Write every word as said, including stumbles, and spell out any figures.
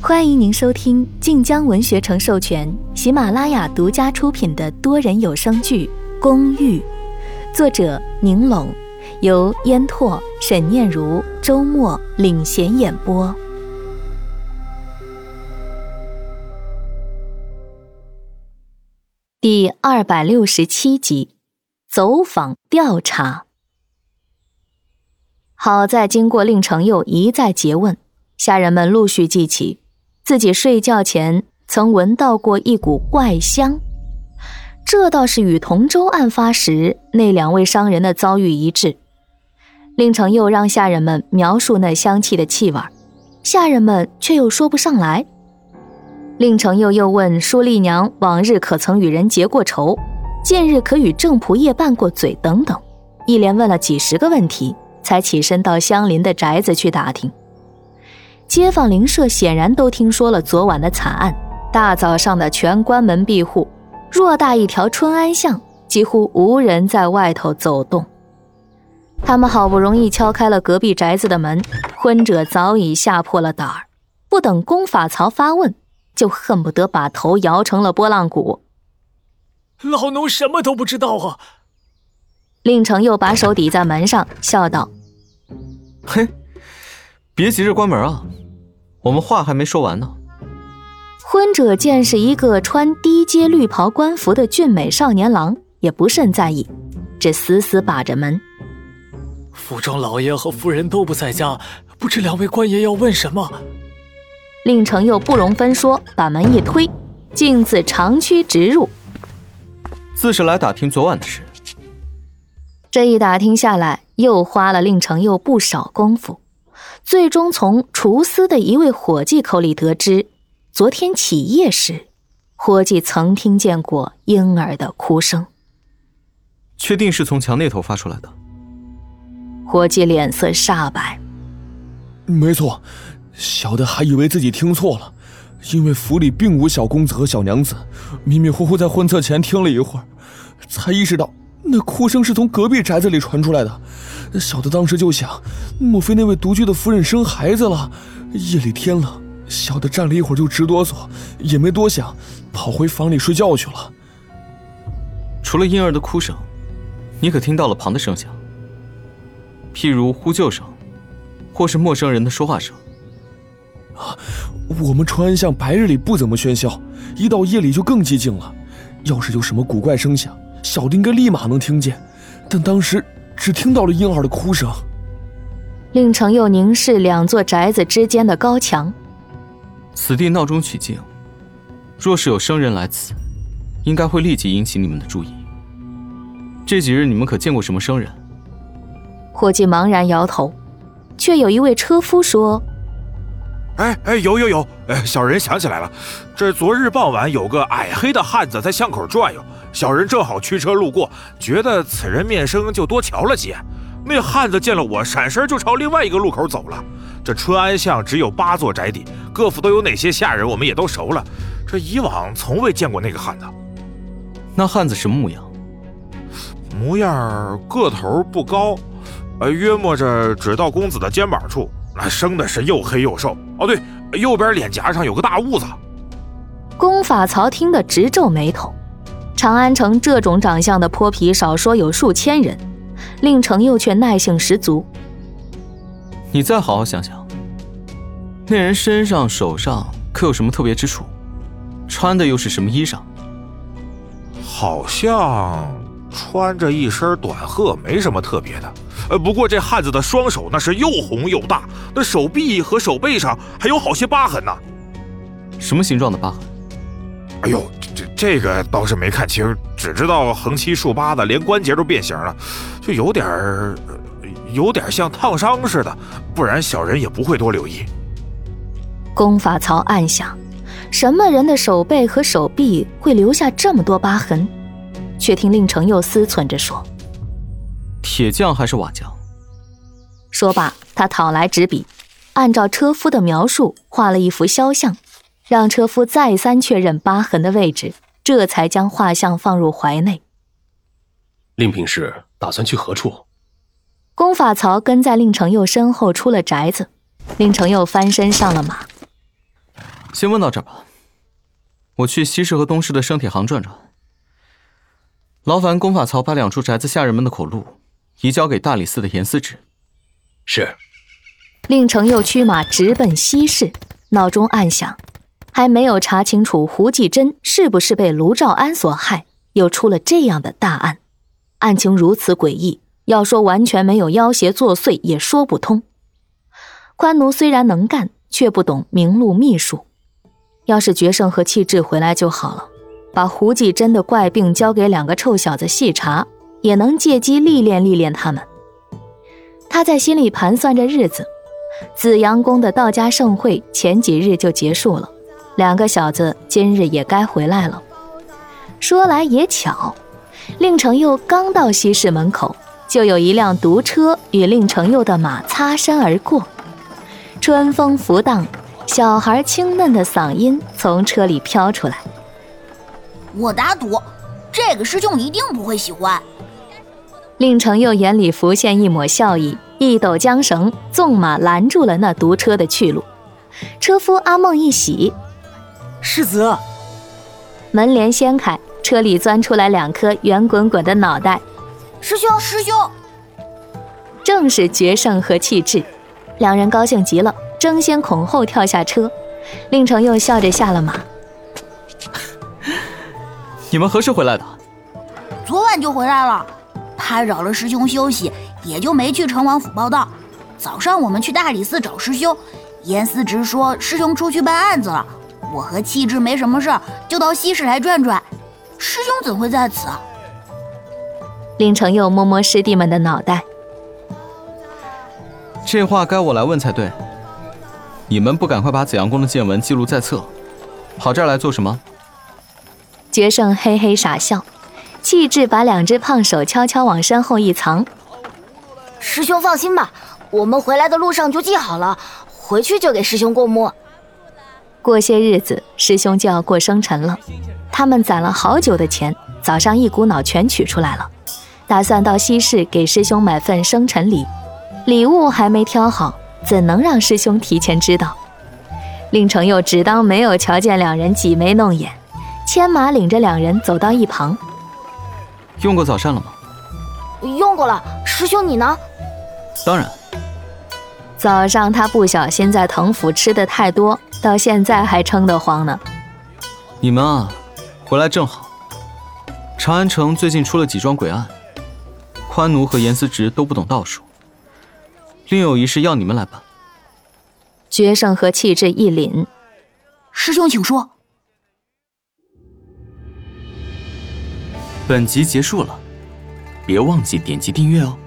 欢迎您收听晋江文学城授权、喜马拉雅独家出品的多人有声剧《公寓》，作者宁拢，由烟拓、沈念如、周末领衔演播。第二百六十七集，走访调查。好在经过令程佑一再诘问，下人们陆续记起自己睡觉前曾闻到过一股怪香，这倒是与同州案发时那两位商人的遭遇一致。令程佑让下人们描述那香气的气味，下人们却又说不上来。令程佑又问舒丽娘往日可曾与人结过仇，近日可与郑仆夜拌过嘴等等，一连问了几十个问题，才起身到相邻的宅子去打听。街坊邻舍显然都听说了昨晚的惨案，大早上的全关门闭户，偌大一条春安巷几乎无人在外头走动。他们好不容易敲开了隔壁宅子的门，昏者早已吓破了胆儿，不等龚法曹发问，就恨不得把头摇成了拨浪鼓。 老农什么都不知道啊！ 令程又把手抵在门上，笑道： 嘿，别急着关门啊，我们话还没说完呢。 昏者见是一个穿低阶绿袍官服的俊美少年郎，也不甚在意，只死死把着门。 府中老爷和夫人都不在家，不知两位官爷要问什么。 令程又不容分说，把门一推，径自长驱直入。 自是来打听昨晚的事。 这一打听下来，又花了令程又不少功夫，最终从厨司的一位伙计口里得知，昨天起夜时，伙计曾听见过婴儿的哭声。 确定是从墙那头发出来的？ 伙计脸色煞白。 没错，小的还以为自己听错了，因为府里并无小公子和小娘子，迷迷糊糊在婚策前听了一会儿，才意识到那哭声是从隔壁宅子里传出来的。小的当时就想，莫非那位独居的夫人生孩子了？夜里天冷，小的站了一会儿就直哆嗦，也没多想，跑回房里睡觉去了。 除了婴儿的哭声，你可听到了旁的声响？譬如呼救声，或是陌生人的说话声。 啊，我们春安巷白日里不怎么喧嚣，一到夜里就更寂静了。要是有什么古怪声响，小的应该立马能听见，但当时只听到了婴儿的哭声。 令程又凝视两座宅子之间的高墙。 此地闹中取静，若是有生人来此，应该会立即引起你们的注意。这几日你们可见过什么生人？ 伙计茫然摇头，却有一位车夫说： 哎哎，有有有，哎，小人想起来了，这昨日傍晚有个矮黑的汉子在巷口转悠，小人正好驱车路过，觉得此人面生，就多瞧了几眼。那汉子见了我，闪身就朝另外一个路口走了。这春安巷只有八座宅邸，各府都有哪些下人，我们也都熟了。这以往从未见过那个汉子。 那汉子什么模样？ 模样个头不高，呃，约摸着只到公子的肩膀处。那生的是又黑又瘦。哦对，右边脸颊上有个大痦子。 龚法曹听得直皱眉头。长安城这种长相的泼皮少说有数千人，令程又却耐性十足。 你再好好想想，那人身上手上可有什么特别之处？穿的又是什么衣裳？ 好像穿着一身短褐，没什么特别的。呃，不过这汉子的双手那是又红又大，那手臂和手背上还有好些疤痕呢。 什么形状的疤痕？ 哎呦，这这个倒是没看清，只知道横七竖八的，连关节都变形了，就有点儿，有点像烫伤似的，不然小人也不会多留意。 龚法曹暗想，什么人的手背和手臂会留下这么多疤痕？却听令程又思忖着说： 铁匠还是瓦匠？ 说罢，他讨来纸笔，按照车夫的描述画了一幅肖像，让车夫再三确认疤痕的位置，这才将画像放入怀内。 令品士打算去何处？ 龚法曹跟在令程佑身后出了宅子，令程佑翻身上了马。 先问到这儿吧。我去西市和东市的生铁行转转，劳烦公法曹把两处宅子下人们的口录移交给大理寺的严司职。 是。 令程又驱马直奔西市，脑中暗想，还没有查清楚胡继珍是不是被卢兆安所害，又出了这样的大案，案情如此诡异，要说完全没有要挟作祟也说不通。宽奴虽然能干，却不懂明路秘术，要是决胜和气质回来就好了，把胡继珍的怪病交给两个臭小子细查，也能借机历练历练他们。他在心里盘算着日子，紫阳宫的道家盛会前几日就结束了，两个小子今日也该回来了。说来也巧，令程佑刚到西市门口，就有一辆毒车与令程佑的马擦身而过。春风拂荡，小孩清嫩的嗓音从车里飘出来： 我打赌，这个师兄一定不会喜欢。 令程佑眼里浮现一抹笑意，一抖缰绳，纵马拦住了那毒车的去路。车夫阿梦一喜： 世子！ 门帘掀开，车里钻出来两颗圆滚滚的脑袋。 师兄，师兄！ 正是决胜和气质，两人高兴极了，争先恐后跳下车。令程佑笑着下了马。 你们何时回来的？ 昨晚就回来了，他扰了师兄休息，也就没去城隍府报道。早上我们去大理寺找师兄，严司职说师兄出去办案子了，我和气质没什么事儿，就到西市来转转。师兄怎会在此啊？ 令程佑摸摸师弟们的脑袋。 这话该我来问才对。你们不赶快把紫阳宫的见闻记录在册，跑这儿来做什么？ 决胜嘿嘿傻笑，气质把两只胖手悄悄往身后一藏。 师兄放心吧，我们回来的路上就记好了，回去就给师兄过目。 过些日子师兄就要过生辰了，他们攒了好久的钱，早上一股脑全取出来了，打算到西市给师兄买份生辰礼。礼物还没挑好，怎能让师兄提前知道？令程佑只当没有瞧见两人挤眉弄眼，牵马领着两人走到一旁。 用过早膳了吗？ 用过了，师兄你呢？ 当然。 早上他不小心在藤府吃的太多，到现在还撑得慌呢。 你们啊，回来正好。长安城最近出了几桩诡案，宽奴和严司职都不懂道术，另有一事要你们来办。 决胜和气质一凛： 师兄请说。 本集结束了，别忘记点击订阅哦。